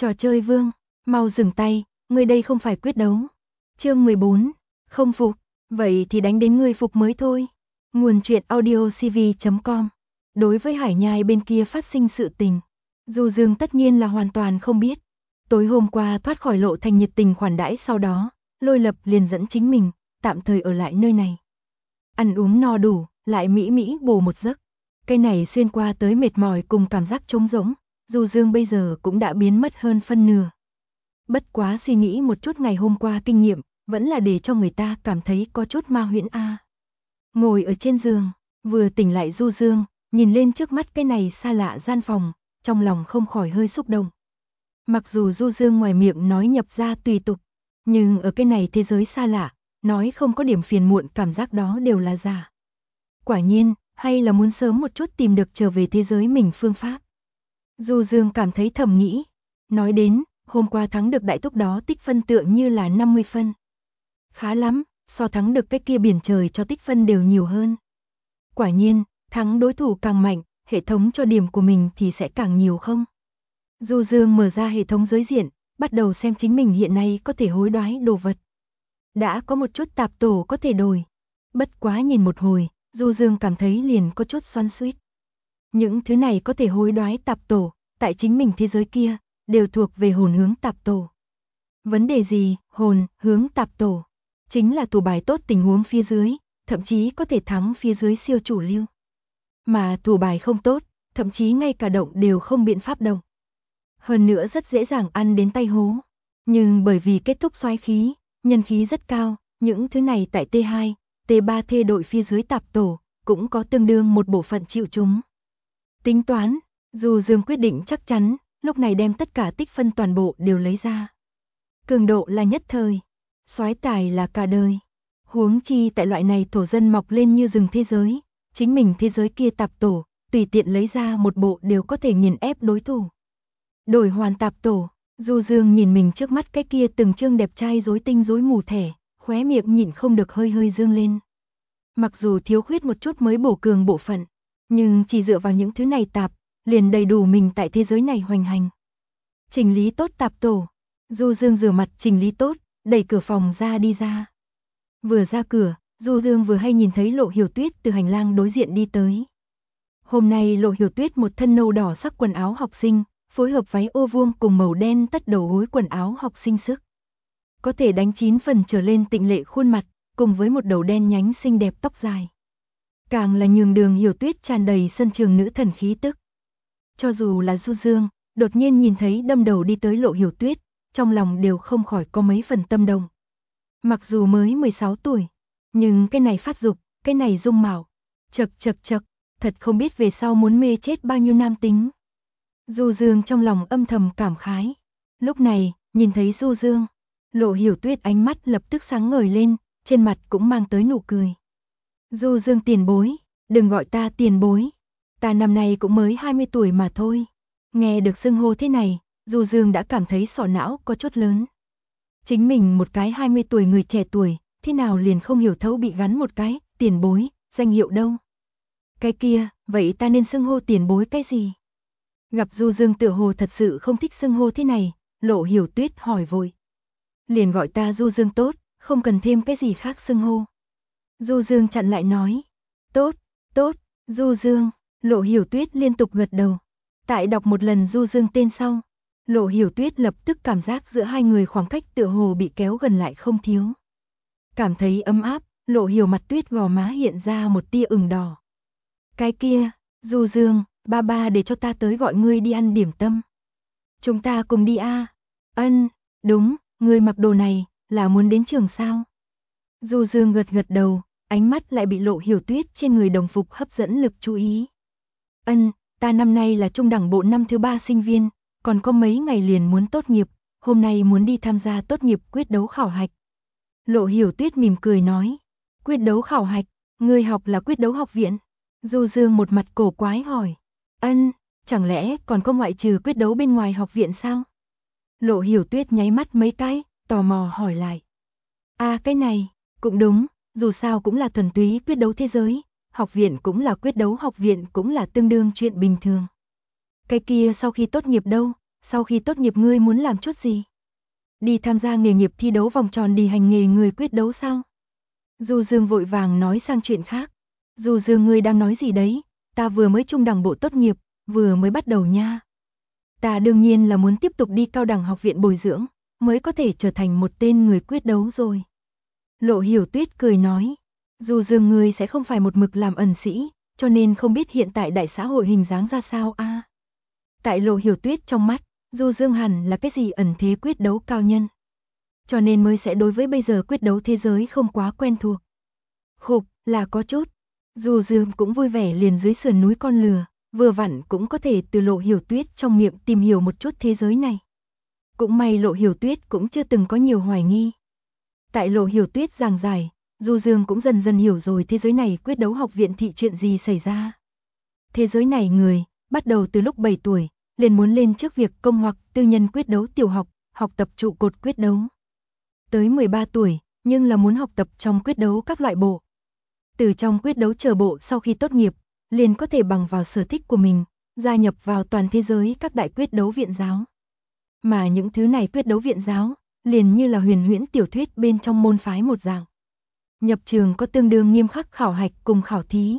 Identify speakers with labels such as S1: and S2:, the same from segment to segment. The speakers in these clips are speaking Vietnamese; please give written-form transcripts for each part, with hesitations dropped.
S1: Trò chơi vương, mau dừng tay, ngươi đây không phải quyết đấu. Chương 14, không phục, vậy thì đánh đến ngươi phục mới thôi. Nguồn truyện audiocv.com. Đối với Hải Nhai bên kia phát sinh sự tình, Du Dương tất nhiên là hoàn toàn không biết. Tối hôm qua thoát khỏi Lộ Thành nhiệt tình khoản đãi, sau đó, Lôi Lập liền dẫn chính mình, tạm thời ở lại nơi này. Ăn uống no đủ, lại mỹ mỹ bổ một giấc. Cái này xuyên qua tới mệt mỏi cùng cảm giác trống rỗng, Du Dương bây giờ cũng đã biến mất hơn phân nửa. Bất quá suy nghĩ một chút ngày hôm qua kinh nghiệm, vẫn là để cho người ta cảm thấy có chút ma huyễn a. Ngồi ở trên giường, vừa tỉnh lại Du Dương, nhìn lên trước mắt cái này xa lạ gian phòng, trong lòng không khỏi hơi xúc động. Mặc dù Du Dương ngoài miệng nói nhập ra tùy tục, nhưng ở cái này thế giới xa lạ, nói không có điểm phiền muộn cảm giác đó đều là giả. Quả nhiên, hay là muốn sớm một chút tìm được trở về thế giới mình phương pháp. Du Dương cảm thấy thầm nghĩ, nói đến, hôm qua thắng được đại thúc đó tích phân tựa như là 50 phân. Khá lắm, so thắng được cái kia biển trời cho tích phân đều nhiều hơn. Quả nhiên, thắng đối thủ càng mạnh, hệ thống cho điểm của mình thì sẽ càng nhiều không? Du Dương mở ra hệ thống giới diện, bắt đầu xem chính mình hiện nay có thể hối đoái đồ vật. Đã có một chút tạp tổ có thể đổi. Bất quá nhìn một hồi, Du Dương cảm thấy liền có chút xoắn xuýt. Những thứ này có thể hối đoái tạp tổ, tại chính mình thế giới kia, đều thuộc về hồn hướng tạp tổ. Vấn đề gì, hồn, hướng tạp tổ, chính là tủ bài tốt tình huống phía dưới, thậm chí có thể thắng phía dưới siêu chủ lưu. Mà tủ bài không tốt, thậm chí ngay cả động đều không biện pháp động. Hơn nữa rất dễ dàng ăn đến tay hố. Nhưng bởi vì kết thúc xoáy khí, nhân khí rất cao, những thứ này tại T2, T3 thê đội phía dưới tạp tổ, cũng có tương đương một bộ phận chịu chúng. Tính toán, Du Dương quyết định chắc chắn, lúc này đem tất cả tích phân toàn bộ đều lấy ra. Cường độ là nhất thời, soái tài là cả đời. Huống chi tại loại này thổ dân mọc lên như rừng thế giới, chính mình thế giới kia tạp tổ, tùy tiện lấy ra một bộ đều có thể nghiền ép đối thủ. Đổi hoàn tạp tổ, Du Dương nhìn mình trước mắt cái kia từng trương đẹp trai rối tinh rối mù thẻ, khóe miệng nhịn không được hơi hơi dương lên. Mặc dù thiếu khuyết một chút mới bổ cường bộ phận, nhưng chỉ dựa vào những thứ này tạp, liền đầy đủ mình tại thế giới này hoành hành. Chỉnh lý tốt tạp tổ, Du Dương rửa mặt chỉnh lý tốt, đẩy cửa phòng ra đi ra. Vừa ra cửa, Du Dương vừa hay nhìn thấy Lộ Hiểu Tuyết từ hành lang đối diện đi tới. Hôm nay Lộ Hiểu Tuyết một thân nâu đỏ sắc quần áo học sinh, phối hợp váy ô vuông cùng màu đen tất đầu gối quần áo học sinh sức. Có thể đánh 9 phần trở lên tịnh lệ khuôn mặt, cùng với một đầu đen nhánh xinh đẹp tóc dài. Càng là nhường đường Hiểu Tuyết tràn đầy sân trường nữ thần khí tức. Cho dù là Du Dương, đột nhiên nhìn thấy đâm đầu đi tới Lộ Hiểu Tuyết, trong lòng đều không khỏi có mấy phần tâm động. Mặc dù mới 16 tuổi, nhưng cái này phát dục, cái này dung mạo, chật, thật không biết về sau muốn mê chết bao nhiêu nam tính. Du Dương trong lòng âm thầm cảm khái. Lúc này, nhìn thấy Du Dương, Lộ Hiểu Tuyết ánh mắt lập tức sáng ngời lên, trên mặt cũng mang tới nụ cười. Du Dương tiền bối, đừng gọi ta tiền bối. Ta năm nay cũng mới 20 tuổi mà thôi. Nghe được xưng hô thế này, Du Dương đã cảm thấy sọ não có chút lớn. Chính mình một cái 20 tuổi người trẻ tuổi, thế nào liền không hiểu thấu bị gắn một cái tiền bối, danh hiệu đâu. Cái kia, vậy ta nên xưng hô tiền bối cái gì? Gặp Du Dương tựa hồ thật sự không thích xưng hô thế này, Lộ Hiểu Tuyết hỏi vội. Liền gọi ta Du Dương tốt, không cần thêm cái gì khác xưng hô. Du Dương chặn lại nói. Tốt, Du Dương, Lộ Hiểu Tuyết liên tục gật đầu. Tại đọc một lần Du Dương tên sau, Lộ Hiểu Tuyết lập tức cảm giác giữa hai người khoảng cách tựa hồ bị kéo gần lại không thiếu. Cảm thấy ấm áp, Lộ Hiểu mặt tuyết gò má hiện ra một tia ửng đỏ. Cái kia, Du Dương, ba để cho ta tới gọi ngươi đi ăn điểm tâm. Chúng ta cùng đi a. Ân, đúng, ngươi mặc đồ này, là muốn đến trường sao? Du Dương gật đầu, ánh mắt lại bị Lộ Hiểu Tuyết trên người đồng phục hấp dẫn lực chú ý. Ân, ta năm nay là trung đẳng bộ năm thứ 3 sinh viên, còn có mấy ngày liền muốn tốt nghiệp, hôm nay muốn đi tham gia tốt nghiệp quyết đấu khảo hạch. Lộ Hiểu Tuyết mỉm cười nói, quyết đấu khảo hạch, ngươi học là quyết đấu học viện? Du Dương một mặt cổ quái hỏi. Ân, chẳng lẽ còn có ngoại trừ quyết đấu bên ngoài học viện sao? Lộ Hiểu Tuyết nháy mắt mấy cái, tò mò hỏi lại. À cái này, cũng đúng, dù sao cũng là thuần túy quyết đấu thế giới, học viện cũng là quyết đấu học viện cũng là tương đương chuyện bình thường. Cái kia sau khi tốt nghiệp đâu, Sau khi tốt nghiệp ngươi muốn làm chút gì? Đi tham gia nghề nghiệp thi đấu vòng tròn đi hành nghề người quyết đấu sao? Du Dương vội vàng nói sang chuyện khác. Du Dương ngươi đang nói gì đấy? Ta vừa mới trung đẳng bộ tốt nghiệp, vừa mới bắt đầu nha. Ta đương nhiên là muốn tiếp tục đi cao đẳng học viện bồi dưỡng, mới có thể trở thành một tên người quyết đấu rồi. Lộ Hiểu Tuyết cười nói, Du Dương ngươi sẽ không phải một mực làm ẩn sĩ, cho nên không biết hiện tại đại xã hội hình dáng ra sao a. Tại Lộ Hiểu Tuyết trong mắt, Du Dương hẳn là cái gì ẩn thế quyết đấu cao nhân. Cho nên mới sẽ đối với bây giờ quyết đấu thế giới không quá quen thuộc. Khục, là có chút. Du Dương cũng vui vẻ liền dưới sườn núi con lừa, vừa vặn cũng có thể từ Lộ Hiểu Tuyết trong miệng tìm hiểu một chút thế giới này. Cũng may Lộ Hiểu Tuyết cũng chưa từng có nhiều hoài nghi. Tại Lộ Hiểu Tuyết giảng giải, Du Dương cũng dần dần hiểu rồi thế giới này quyết đấu học viện thị chuyện gì xảy ra. Thế giới này người, bắt đầu từ lúc 7 tuổi, liền muốn lên trước việc công hoặc tư nhân quyết đấu tiểu học, học tập trụ cột quyết đấu. Tới 13 tuổi, nhưng là muốn học tập trong quyết đấu các loại bộ. Từ trong quyết đấu chờ bộ sau khi tốt nghiệp, liền có thể bằng vào sở thích của mình, gia nhập vào toàn thế giới các đại quyết đấu viện giáo. Mà những thứ này quyết đấu viện giáo, liền như là huyền huyễn tiểu thuyết bên trong môn phái một dạng. Nhập trường có tương đương nghiêm khắc khảo hạch cùng khảo thí.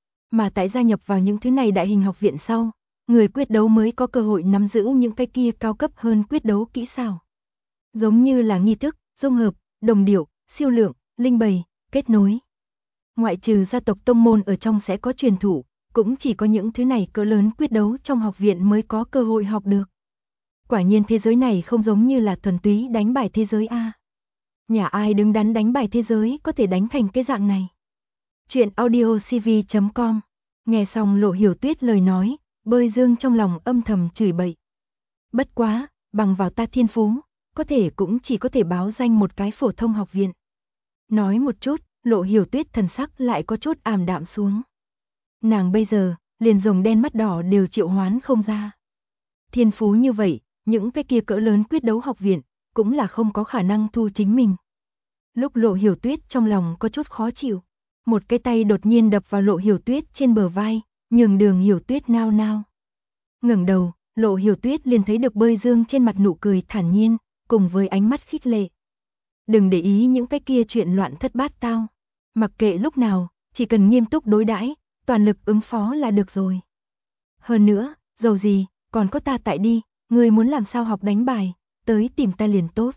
S1: Mà tại gia nhập vào những thứ này đại hình học viện sau, người quyết đấu mới có cơ hội nắm giữ những cái kia cao cấp hơn quyết đấu kỹ xảo. Giống như là nghi thức, dung hợp, đồng điệu, siêu lượng, linh bày, kết nối. Ngoại trừ gia tộc tông môn ở trong sẽ có truyền thụ, cũng chỉ có những thứ này cỡ lớn quyết đấu trong học viện mới có cơ hội học được. Quả nhiên thế giới này không giống như là thuần túy đánh bài thế giới a. Nhà ai đứng đắn đánh bài thế giới có thể đánh thành cái dạng này. Chuyện audiocv.com. Nghe xong Lộ Hiểu Tuyết lời nói, Bơi Dương trong lòng âm thầm chửi bậy. Bất quá, bằng vào ta thiên phú, có thể cũng chỉ có thể báo danh một cái phổ thông học viện. Nói một chút, Lộ Hiểu Tuyết thần sắc lại có chút ảm đạm xuống. Nàng bây giờ, liền rồng đen mắt đỏ đều triệu hoán không ra. Thiên phú như vậy, những cái kia cỡ lớn quyết đấu học viện, cũng là không có khả năng thu chính mình. Lúc Lộ Hiểu Tuyết trong lòng có chút khó chịu, một cái tay đột nhiên đập vào Lộ Hiểu Tuyết trên bờ vai, nhường đường Hiểu Tuyết nao nao. Ngẩng đầu, Lộ Hiểu Tuyết liền thấy được Bơi Dương trên mặt nụ cười thản nhiên, cùng với ánh mắt khích lệ. Đừng để ý những cái kia chuyện loạn thất bát tao, mặc kệ lúc nào, chỉ cần nghiêm túc đối đãi, toàn lực ứng phó là được rồi. Hơn nữa, dầu gì, còn có ta tại đi, ngươi muốn làm sao học đánh bài, tới tìm ta liền tốt.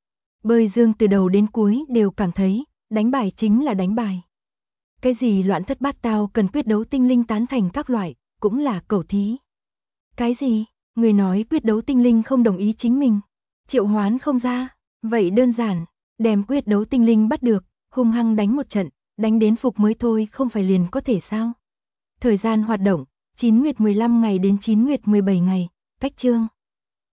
S1: Bơi Dương từ đầu đến cuối đều cảm thấy, đánh bài chính là đánh bài. Cái gì loạn thất bát tao cần quyết đấu tinh linh tán thành các loại, cũng là cẩu thí. Cái gì, người nói quyết đấu tinh linh không đồng ý chính mình, triệu hoán không ra, vậy đơn giản, đem quyết đấu tinh linh bắt được, hung hăng đánh một trận, đánh đến phục mới thôi không phải liền có thể sao. Thời gian hoạt động, 9 nguyệt 15 ngày đến 9 nguyệt 17 ngày, cách chương.